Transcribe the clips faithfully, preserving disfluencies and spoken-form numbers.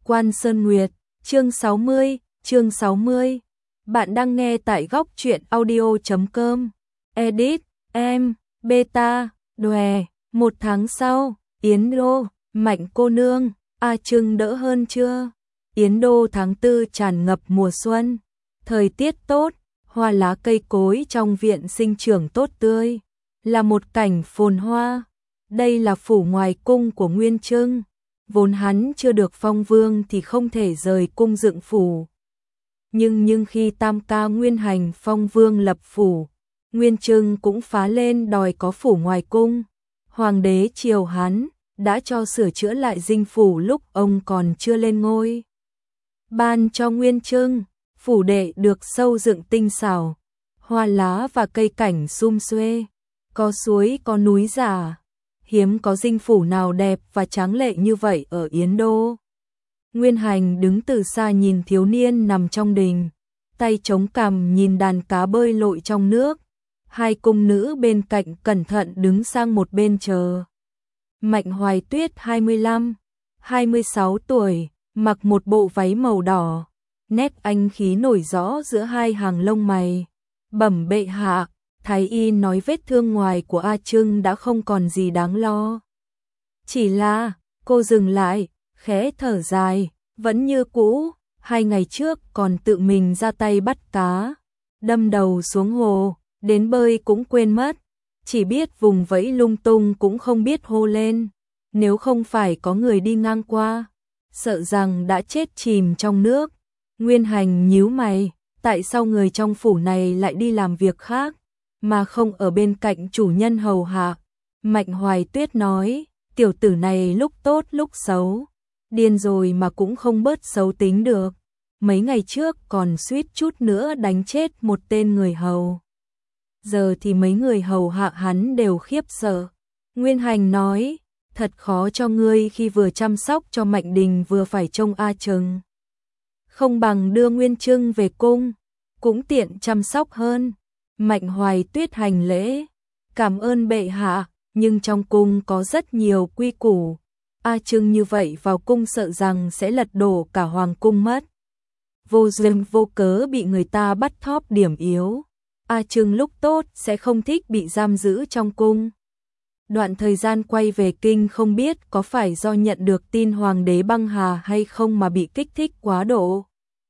Quan Sơn Nguyệt, chương sáu mươi, chương sáu mươi. Bạn đang nghe tại góc truyện audio chấm com. Edit, em, beta, đòe. Một tháng sau, Yến Đô, Mạnh cô nương, A Trưng đỡ hơn chưa? Yến Đô tháng tư tràn ngập mùa xuân. Thời tiết tốt, hoa lá cây cối trong viện sinh trưởng tốt tươi. Là một cảnh phồn hoa. Đây là phủ ngoài cung của Nguyên Trưng. Vốn hắn chưa được phong vương thì không thể rời cung dựng phủ. Nhưng nhưng khi tam ca Nguyên Hành phong vương lập phủ, Nguyên Trưng cũng phá lên đòi có phủ ngoài cung. Hoàng đế triều hắn đã cho sửa chữa lại dinh phủ lúc ông còn chưa lên ngôi. Ban cho Nguyên Trưng, phủ đệ được sâu dựng tinh xảo, hoa lá và cây cảnh sum xuê, có suối có núi giả. Hiếm có dinh phủ nào đẹp và tráng lệ như vậy ở Yến Đô. Nguyên Hành đứng từ xa nhìn thiếu niên nằm trong đình, tay chống cằm nhìn đàn cá bơi lội trong nước. Hai cung nữ bên cạnh cẩn thận đứng sang một bên chờ. Mạnh Hoài Tuyết hai mươi lăm, hai mươi sáu tuổi, mặc một bộ váy màu đỏ, nét anh khí nổi rõ giữa hai hàng lông mày. Bẩm bệ hạ, Thái y nói vết thương ngoài của A Trưng đã không còn gì đáng lo. Chỉ là, cô dừng lại, khẽ thở dài, vẫn như cũ, hai ngày trước còn tự mình ra tay bắt cá, đâm đầu xuống hồ, đến bơi cũng quên mất, chỉ biết vùng vẫy lung tung cũng không biết hô lên, nếu không phải có người đi ngang qua, sợ rằng đã chết chìm trong nước. Nguyên Hành nhíu mày, tại sao người trong phủ này lại đi làm việc khác, mà không ở bên cạnh chủ nhân hầu hạ? Mạnh Hoài Tuyết nói, tiểu tử này lúc tốt lúc xấu, điên rồi mà cũng không bớt xấu tính được. Mấy ngày trước còn suýt chút nữa đánh chết một tên người hầu. Giờ thì mấy người hầu hạ hắn đều khiếp sợ. Nguyên Hành nói, thật khó cho ngươi khi vừa chăm sóc cho Mạnh Đình vừa phải trông A Trưng. Không bằng đưa Nguyên Trưng về cung, cũng tiện chăm sóc hơn. Mạnh Hoài Tuyết hành lễ, cảm ơn bệ hạ, nhưng trong cung có rất nhiều quy củ. A Trưng như vậy vào cung sợ rằng sẽ lật đổ cả hoàng cung mất. Vô duyên vô cớ bị người ta bắt thóp điểm yếu. A Trưng lúc tốt sẽ không thích bị giam giữ trong cung. Đoạn thời gian quay về kinh không biết có phải do nhận được tin hoàng đế băng hà hay không mà bị kích thích quá độ.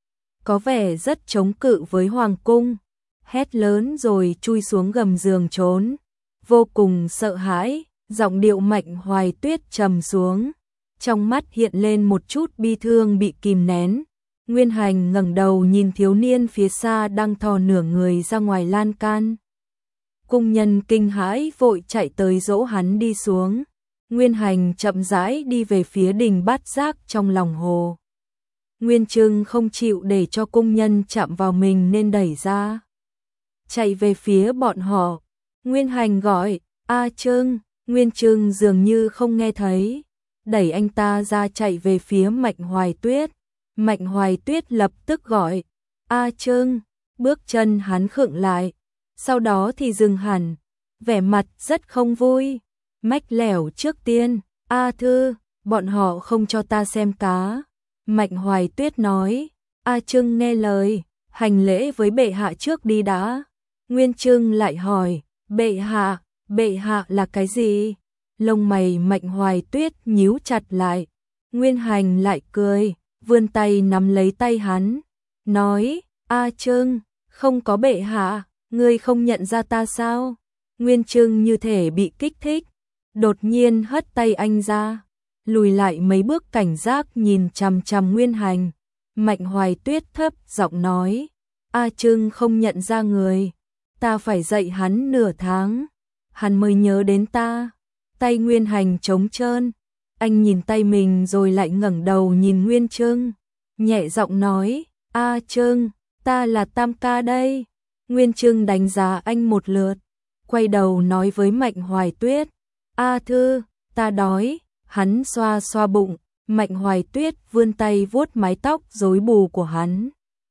Có vẻ rất chống cự với hoàng cung. Hét lớn rồi chui xuống gầm giường trốn, vô cùng sợ hãi, giọng điệu Mạnh Hoài Tuyết trầm xuống, trong mắt hiện lên một chút bi thương bị kìm nén. Nguyên Hành ngẩng đầu nhìn thiếu niên phía xa đang thò nửa người ra ngoài lan can. Cung nhân kinh hãi vội chạy tới dỗ hắn đi xuống. Nguyên Hành chậm rãi đi về phía đình Bát Giác trong lòng hồ. Nguyên Trưng không chịu để cho cung nhân chạm vào mình nên đẩy ra, chạy về phía bọn họ. Nguyên Hành gọi, A Trưng. Nguyên Trưng dường như không nghe thấy, đẩy anh ta ra chạy về phía Mạnh Hoài Tuyết. Mạnh Hoài Tuyết lập tức gọi, A Trưng. Bước chân hắn khựng lại, sau đó thì dừng hẳn, vẻ mặt rất không vui. Mách lẻo trước tiên, A Thư, bọn họ không cho ta xem cá. Mạnh Hoài Tuyết nói, A Trưng nghe lời, hành lễ với bệ hạ trước đi đã. Nguyên Trưng lại hỏi, bệ hạ, bệ hạ là cái gì? Lông mày Mạnh Hoài Tuyết nhíu chặt lại. Nguyên Hành lại cười, vươn tay nắm lấy tay hắn, nói, A Trưng, không có bệ hạ, ngươi không nhận ra ta sao? Nguyên Trưng như thể bị kích thích, đột nhiên hất tay anh ra, lùi lại mấy bước cảnh giác nhìn chằm chằm Nguyên Hành. Mạnh Hoài Tuyết thấp giọng nói, A Trưng không nhận ra người, ta phải dạy hắn nửa tháng, hắn mới nhớ đến ta. Tay Nguyên Hành trống trơn, anh nhìn tay mình rồi lại ngẩng đầu nhìn Nguyên Trưng, nhẹ giọng nói, A Trưng, ta là tam ca đây. Nguyên Trưng đánh giá anh một lượt, quay đầu nói với Mạnh Hoài Tuyết, A Thư, ta đói. Hắn xoa xoa bụng. Mạnh Hoài Tuyết vươn tay vuốt mái tóc rối bù của hắn,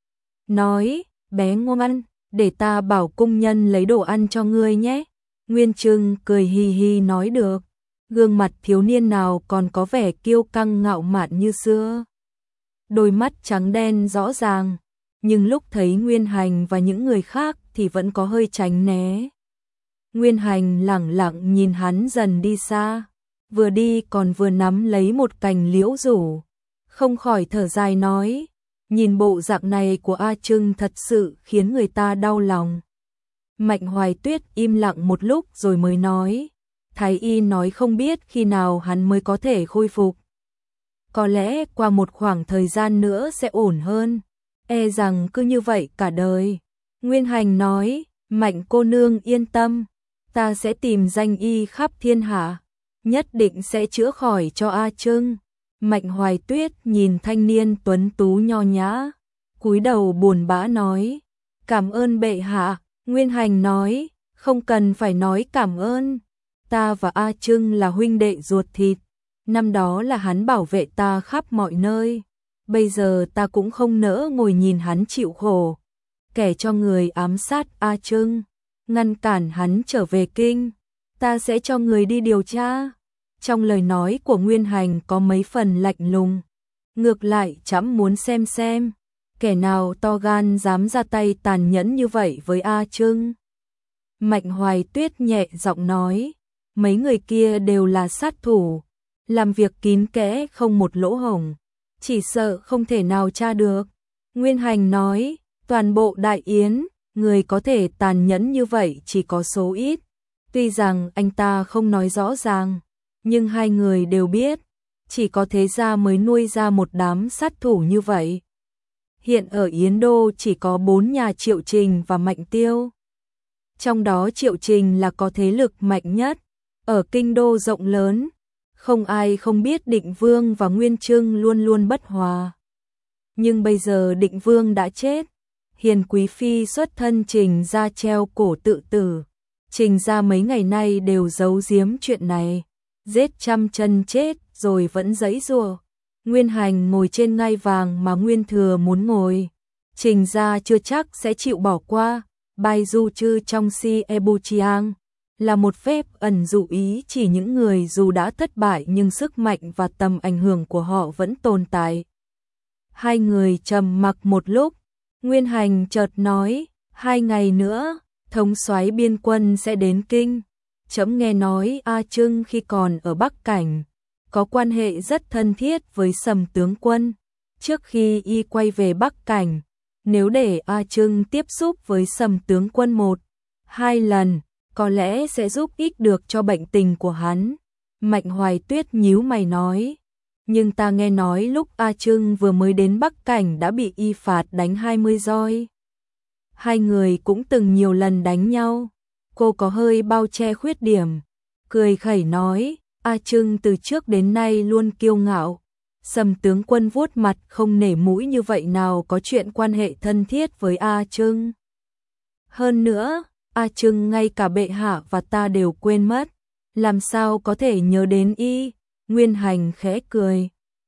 nói, bé ngoan, để ta bảo cung nhân lấy đồ ăn cho ngươi nhé. Nguyên Trưng cười hì hì nói được, gương mặt thiếu niên nào còn có vẻ kiêu căng ngạo mạn như xưa. đôi mắt trắng đen rõ ràng, nhưng lúc thấy Nguyên Hành và những người khác thì vẫn có hơi tránh né. Nguyên Hành lẳng lặng nhìn hắn dần đi xa, vừa đi còn vừa nắm lấy một cành liễu rủ, không khỏi thở dài nói, nhìn bộ dạng này của A Trưng thật sự khiến người ta đau lòng. Mạnh Hoài Tuyết im lặng một lúc rồi mới nói, Thái y nói không biết khi nào hắn mới có thể khôi phục. Có lẽ qua một khoảng thời gian nữa sẽ ổn hơn, e rằng cứ như vậy cả đời. Nguyên Hành nói, Mạnh cô nương yên tâm, ta sẽ tìm danh y khắp thiên hạ, nhất định sẽ chữa khỏi cho A Trưng. Mạnh Hoài Tuyết nhìn thanh niên tuấn tú nho nhã, cúi đầu buồn bã nói, cảm ơn bệ hạ. Nguyên Hành nói, không cần phải nói cảm ơn, ta và A Trưng là huynh đệ ruột thịt, năm đó là hắn bảo vệ ta khắp mọi nơi, bây giờ ta cũng không nỡ ngồi nhìn hắn chịu khổ, kẻ cho người ám sát A Trưng, ngăn cản hắn trở về kinh, ta sẽ cho người đi điều tra. Trong lời nói của Nguyên Hành có mấy phần lạnh lùng, ngược lại trẫm muốn xem xem, kẻ nào to gan dám ra tay tàn nhẫn như vậy với A Trưng. Mạnh Hoài Tuyết nhẹ giọng nói, mấy người kia đều là sát thủ, làm việc kín kẽ không một lỗ hổng, chỉ sợ không thể nào tra được. Nguyên Hành nói, toàn bộ Đại Yến, người có thể tàn nhẫn như vậy chỉ có số ít, tuy rằng anh ta không nói rõ ràng, nhưng hai người đều biết, chỉ có thế gia mới nuôi ra một đám sát thủ như vậy. Hiện ở Yến Đô chỉ có bốn nhà Triệu Trình và Mạnh Tiêu. Trong đó Triệu Trình là có thế lực mạnh nhất, ở kinh đô rộng lớn, không ai không biết Định Vương và Nguyên Trưng luôn luôn bất hòa. Nhưng bây giờ Định Vương đã chết, Hiền Quý Phi xuất thân Trình ra treo cổ tự tử, Trình ra mấy ngày nay đều giấu giếm chuyện này, giết trăm chân chết rồi vẫn giãy giụa. Nguyên Hành ngồi trên ngai vàng mà Nguyên Thừa muốn ngồi, Trình ra chưa chắc sẽ chịu bỏ qua. Bai Du Chư trong Si Ebu Chiang là một phép ẩn dụ ý chỉ những người dù đã thất bại nhưng sức mạnh và tầm ảnh hưởng của họ vẫn tồn tại. Hai người trầm mặc một lúc, Nguyên Hành chợt nói, hai ngày nữa, thống soái biên quân sẽ đến kinh. Trẫm nghe nói A Trưng khi còn ở Bắc Cảnh, có quan hệ rất thân thiết với Sầm tướng quân. Trước khi y quay về Bắc Cảnh, nếu để A Trưng tiếp xúc với Sầm tướng quân một, hai lần, có lẽ sẽ giúp ích được cho bệnh tình của hắn. Mạnh Hoài Tuyết nhíu mày nói, nhưng ta nghe nói lúc A Trưng vừa mới đến Bắc Cảnh đã bị y phạt đánh hai mươi roi. Hai người cũng từng nhiều lần đánh nhau. Cô có hơi bao che khuyết điểm, cười khẩy nói, A Trưng từ trước đến nay luôn kiêu ngạo. Sầm tướng quân vuốt mặt không nể mũi như vậy nào có chuyện quan hệ thân thiết với A Trưng. Hơn nữa, A Trưng ngay cả bệ hạ và ta đều quên mất, làm sao có thể nhớ đến y. Nguyên Hành khẽ cười.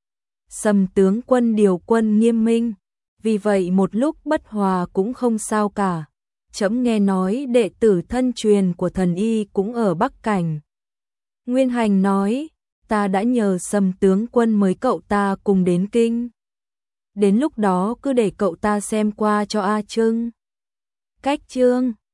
Sầm tướng quân điều quân nghiêm minh, vì vậy một lúc bất hòa cũng không sao cả. Trẫm nghe nói đệ tử thân truyền của thần y cũng ở Bắc Cảnh. Nguyên Hành nói, ta đã nhờ Sầm tướng quân mời cậu ta cùng đến kinh. Đến lúc đó cứ để cậu ta xem qua cho A Trưng. Cách chương